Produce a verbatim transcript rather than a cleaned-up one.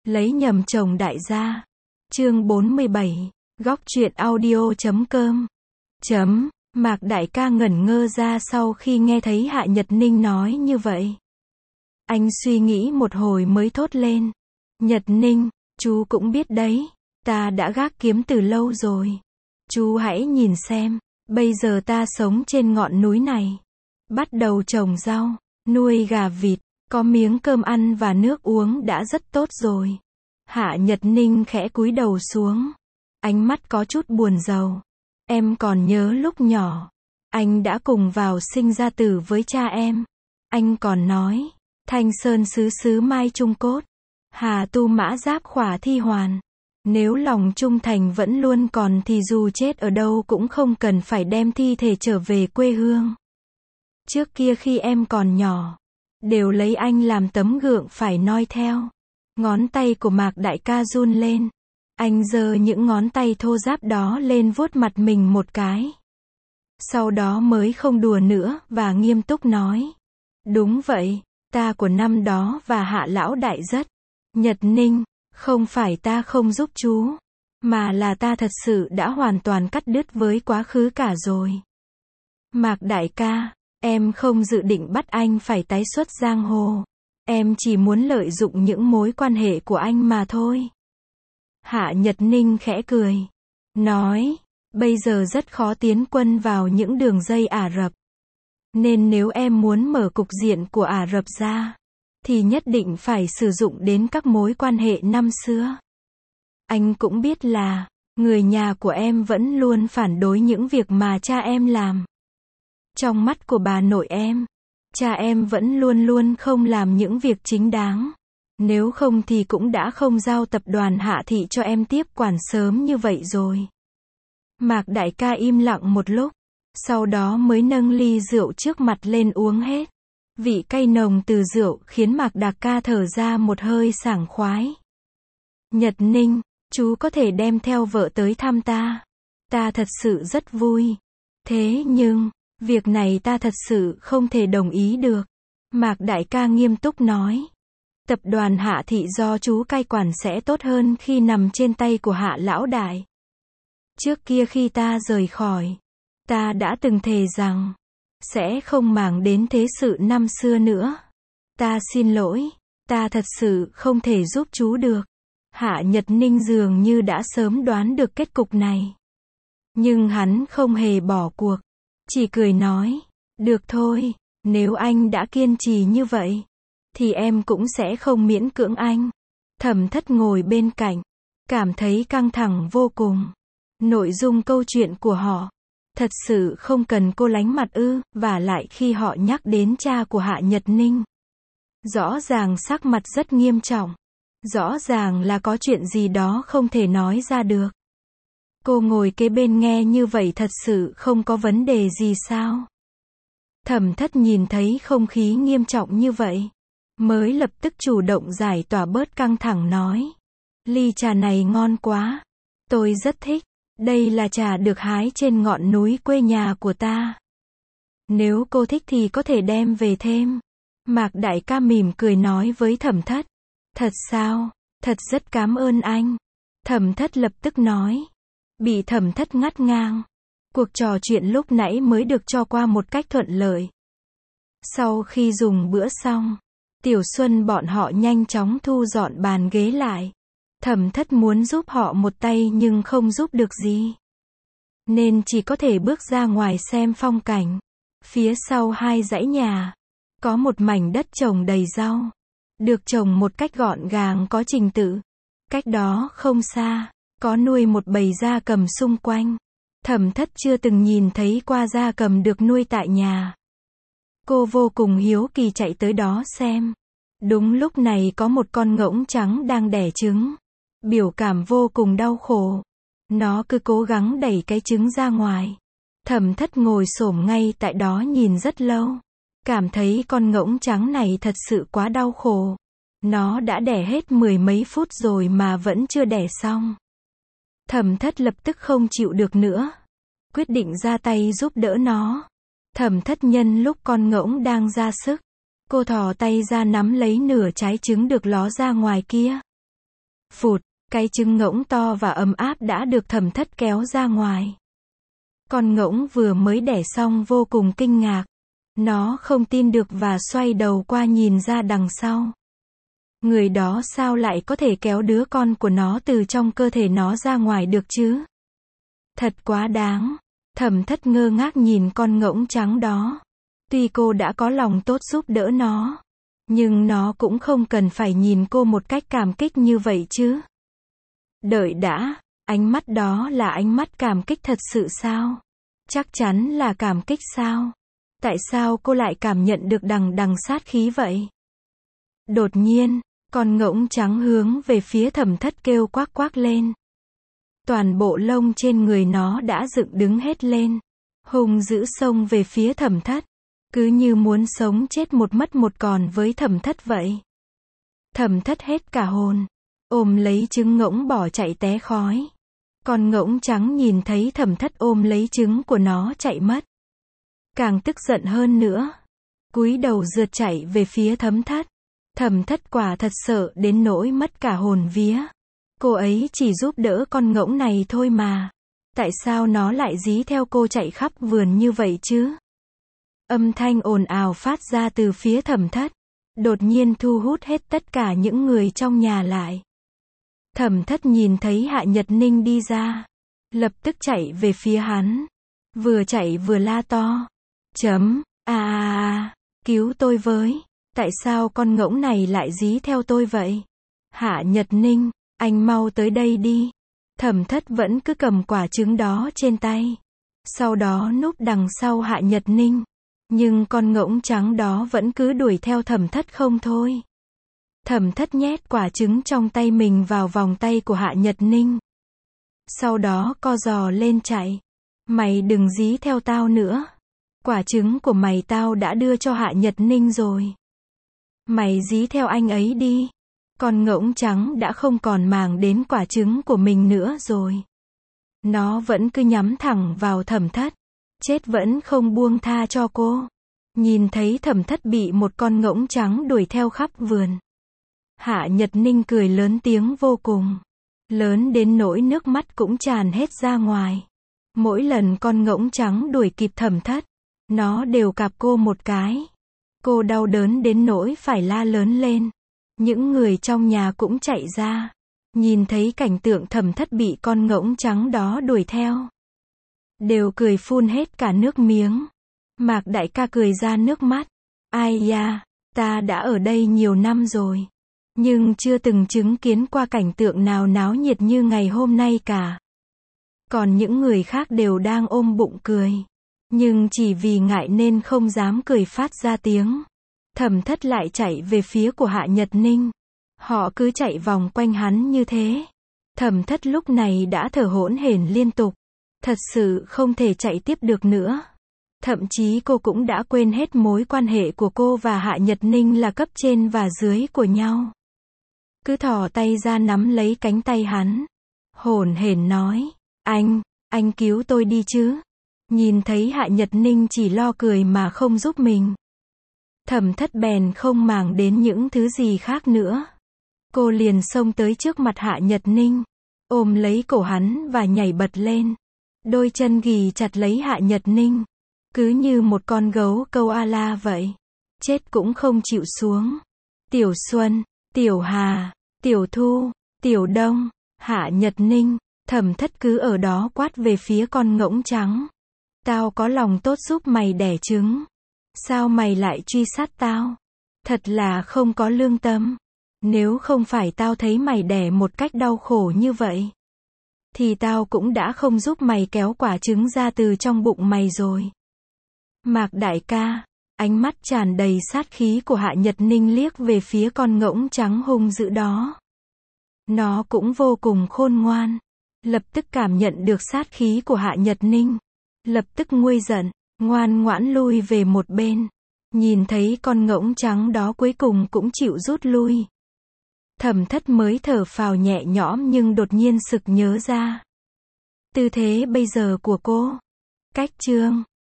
Lấy nhầm chồng đại gia. Chương bốn mươi bảy. Góc truyện audio chấm com. Chấm. Mạc đại ca ngẩn ngơ ra sau khi nghe thấy Hạ Nhật Ninh nói như vậy. Anh suy nghĩ một hồi mới thốt lên. Nhật Ninh, chú cũng biết đấy, ta đã gác kiếm từ lâu rồi. Chú hãy nhìn xem, bây giờ ta sống trên ngọn núi này. Bắt đầu trồng rau, nuôi gà vịt, có miếng cơm ăn và nước uống đã rất tốt rồi. Hạ Nhật Ninh khẽ cúi đầu xuống. Ánh mắt có chút buồn rầu. Em còn nhớ lúc nhỏ, anh đã cùng vào sinh ra tử với cha em. Anh còn nói, thanh sơn xứ xứ mai trung cốt, hà tu mã giáp khỏa thi hoàn. Nếu lòng trung thành vẫn luôn còn thì dù chết ở đâu cũng không cần phải đem thi thể trở về quê hương. Trước kia khi em còn nhỏ, đều lấy anh làm tấm gương phải noi theo. Ngón tay của Mạc đại ca run lên. Anh giơ những ngón tay thô ráp đó lên vuốt mặt mình một cái. Sau đó mới không đùa nữa và nghiêm túc nói. Đúng vậy, ta của năm đó và Hạ lão đại rất. Nhật Ninh, không phải ta không giúp chú, mà là ta thật sự đã hoàn toàn cắt đứt với quá khứ cả rồi. Mạc đại ca, em không dự định bắt anh phải tái xuất giang hồ. Em chỉ muốn lợi dụng những mối quan hệ của anh mà thôi. Hạ Nhật Ninh khẽ cười. Nói, bây giờ rất khó tiến quân vào những đường dây Ả Rập. Nên nếu em muốn mở cục diện của Ả Rập ra, thì nhất định phải sử dụng đến các mối quan hệ năm xưa. Anh cũng biết là, người nhà của em vẫn luôn phản đối những việc mà cha em làm. Trong mắt của bà nội em, cha em vẫn luôn luôn không làm những việc chính đáng. Nếu không thì cũng đã không giao tập đoàn Hạ Thị cho em tiếp quản sớm như vậy rồi. Mạc đại ca im lặng một lúc, sau đó mới nâng ly rượu trước mặt lên uống hết. Vị cay nồng từ rượu khiến Mạc đại ca thở ra một hơi sảng khoái. Nhật Ninh, chú có thể đem theo vợ tới thăm ta. Ta thật sự rất vui. Thế nhưng, việc này ta thật sự không thể đồng ý được. Mạc đại ca nghiêm túc nói. Tập đoàn Hạ Thị do chú cai quản sẽ tốt hơn khi nằm trên tay của Hạ lão đại. Trước kia khi ta rời khỏi, ta đã từng thề rằng, sẽ không màng đến thế sự năm xưa nữa. Ta xin lỗi, ta thật sự không thể giúp chú được. Hạ Nhật Ninh dường như đã sớm đoán được kết cục này. Nhưng hắn không hề bỏ cuộc, chỉ cười nói, được thôi, nếu anh đã kiên trì như vậy, thì em cũng sẽ không miễn cưỡng anh. Thẩm Thất ngồi bên cạnh, cảm thấy căng thẳng vô cùng. Nội dung câu chuyện của họ, thật sự không cần cô lánh mặt ư, và lại khi họ nhắc đến cha của Hạ Nhật Ninh, rõ ràng sắc mặt rất nghiêm trọng. Rõ ràng là có chuyện gì đó không thể nói ra được. Cô ngồi kế bên nghe như vậy thật sự không có vấn đề gì sao? Thẩm Thất nhìn thấy không khí nghiêm trọng như vậy, mới lập tức chủ động giải tỏa bớt căng thẳng nói. Ly trà này ngon quá. Tôi rất thích. Đây là trà được hái trên ngọn núi quê nhà của ta. Nếu cô thích thì có thể đem về thêm. Mạc đại ca mỉm cười nói với Thẩm Thất. Thật sao? Thật rất cảm ơn anh. Thẩm Thất lập tức nói. Bị Thẩm Thất ngắt ngang. Cuộc trò chuyện lúc nãy mới được cho qua một cách thuận lợi. Sau khi dùng bữa xong, Tiểu Xuân bọn họ nhanh chóng thu dọn bàn ghế lại. Thẩm Thất muốn giúp họ một tay nhưng không giúp được gì, nên chỉ có thể bước ra ngoài xem phong cảnh. Phía sau hai dãy nhà, có một mảnh đất trồng đầy rau, được trồng một cách gọn gàng có trình tự. Cách đó không xa, có nuôi một bầy gia cầm xung quanh. Thẩm Thất chưa từng nhìn thấy qua gia cầm được nuôi tại nhà. Cô vô cùng hiếu kỳ chạy tới đó xem. Đúng lúc này có một con ngỗng trắng đang đẻ trứng. Biểu cảm vô cùng đau khổ. Nó cứ cố gắng đẩy cái trứng ra ngoài. Thẩm Thất ngồi xổm ngay tại đó nhìn rất lâu. Cảm thấy con ngỗng trắng này thật sự quá đau khổ. Nó đã đẻ hết mười mấy phút rồi mà vẫn chưa đẻ xong. Thẩm Thất lập tức không chịu được nữa. Quyết định ra tay giúp đỡ nó. Thẩm Thất nhân lúc con ngỗng đang ra sức, cô thò tay ra nắm lấy nửa trái trứng được ló ra ngoài kia. Phụt, cái trứng ngỗng to và ấm áp đã được Thẩm Thất kéo ra ngoài. Con ngỗng vừa mới đẻ xong vô cùng kinh ngạc. Nó không tin được và xoay đầu qua nhìn ra đằng sau. Người đó sao lại có thể kéo đứa con của nó từ trong cơ thể nó ra ngoài được chứ? Thật quá đáng. Thẩm Thất ngơ ngác nhìn con ngỗng trắng đó. Tuy cô đã có lòng tốt giúp đỡ nó, nhưng nó cũng không cần phải nhìn cô một cách cảm kích như vậy chứ. Đợi đã, ánh mắt đó là ánh mắt cảm kích thật sự sao? Chắc chắn là cảm kích sao? Tại sao cô lại cảm nhận được đằng đằng sát khí vậy? Đột nhiên, con ngỗng trắng hướng về phía Thẩm Thất kêu quác quác lên. Toàn bộ lông trên người nó đã dựng đứng hết lên, hung dữ xông về phía Thẩm Thất, cứ như muốn sống chết một mất một còn với Thẩm Thất vậy. Thẩm Thất hết cả hồn, ôm lấy trứng ngỗng bỏ chạy té khói. Con ngỗng trắng nhìn thấy Thẩm Thất ôm lấy trứng của nó chạy mất, càng tức giận hơn nữa, cúi đầu rượt chạy về phía Thẩm Thất. Thẩm Thất quả thật sợ đến nỗi mất cả hồn vía. Cô ấy chỉ giúp đỡ con ngỗng này thôi mà. Tại sao nó lại dí theo cô chạy khắp vườn như vậy chứ? Âm thanh ồn ào phát ra từ phía Thẩm Thất, đột nhiên thu hút hết tất cả những người trong nhà lại. Thẩm Thất nhìn thấy Hạ Nhật Ninh đi ra, lập tức chạy về phía hắn, vừa chạy vừa la to. Chấm, a a a, cứu tôi với, tại sao con ngỗng này lại dí theo tôi vậy? Hạ Nhật Ninh, anh mau tới đây đi. Thẩm Thất vẫn cứ cầm quả trứng đó trên tay, sau đó núp đằng sau Hạ Nhật Ninh. Nhưng con ngỗng trắng đó vẫn cứ đuổi theo Thẩm Thất không thôi. Thẩm Thất nhét quả trứng trong tay mình vào vòng tay của Hạ Nhật Ninh. Sau đó co giò lên chạy. Mày đừng dí theo tao nữa. Quả trứng của mày tao đã đưa cho Hạ Nhật Ninh rồi. Mày dí theo anh ấy đi. Con ngỗng trắng đã không còn màng đến quả trứng của mình nữa rồi. Nó vẫn cứ nhắm thẳng vào Thẩm Thất. Chết vẫn không buông tha cho cô. Nhìn thấy Thẩm Thất bị một con ngỗng trắng đuổi theo khắp vườn, Hạ Nhật Ninh cười lớn tiếng vô cùng. Lớn đến nỗi nước mắt cũng tràn hết ra ngoài. Mỗi lần con ngỗng trắng đuổi kịp Thẩm Thất, nó đều cạp cô một cái. Cô đau đớn đến nỗi phải la lớn lên. Những người trong nhà cũng chạy ra, nhìn thấy cảnh tượng Thẩm Thất bị con ngỗng trắng đó đuổi theo, đều cười phun hết cả nước miếng. Mạc đại ca cười ra nước mắt. Ai da, ta đã ở đây nhiều năm rồi, nhưng chưa từng chứng kiến qua cảnh tượng nào náo nhiệt như ngày hôm nay cả. Còn những người khác đều đang ôm bụng cười, nhưng chỉ vì ngại nên không dám cười phát ra tiếng. Thẩm Thất lại chạy về phía của Hạ Nhật Ninh. Họ cứ chạy vòng quanh hắn như thế. Thẩm Thất lúc này đã thở hổn hển liên tục. Thật sự không thể chạy tiếp được nữa. Thậm chí cô cũng đã quên hết mối quan hệ của cô và Hạ Nhật Ninh là cấp trên và dưới của nhau. Cứ thò tay ra nắm lấy cánh tay hắn, hổn hển nói, anh, anh cứu tôi đi chứ. Nhìn thấy Hạ Nhật Ninh chỉ lo cười mà không giúp mình, Thẩm Thất bèn không màng đến những thứ gì khác nữa. Cô liền xông tới trước mặt Hạ Nhật Ninh, ôm lấy cổ hắn và nhảy bật lên. Đôi chân ghì chặt lấy Hạ Nhật Ninh, cứ như một con gấu koala vậy. Chết cũng không chịu xuống. Tiểu Xuân, Tiểu Hà, Tiểu Thu, Tiểu Đông, Hạ Nhật Ninh, Thẩm Thất cứ ở đó quát về phía con ngỗng trắng. Tao có lòng tốt giúp mày đẻ trứng. Sao mày lại truy sát tao? Thật là không có lương tâm. Nếu không phải tao thấy mày đẻ một cách đau khổ như vậy, thì tao cũng đã không giúp mày kéo quả trứng ra từ trong bụng mày rồi. Mạc đại ca, ánh mắt tràn đầy sát khí của Hạ Nhật Ninh liếc về phía con ngỗng trắng hung dữ đó. Nó cũng vô cùng khôn ngoan. Lập tức cảm nhận được sát khí của Hạ Nhật Ninh. Lập tức nguôi giận, ngoan ngoãn lui về một bên. Nhìn thấy con ngỗng trắng đó cuối cùng cũng chịu rút lui. Thẩm Thất mới thở phào nhẹ nhõm nhưng đột nhiên sực nhớ ra tư thế bây giờ của cô. Cách chương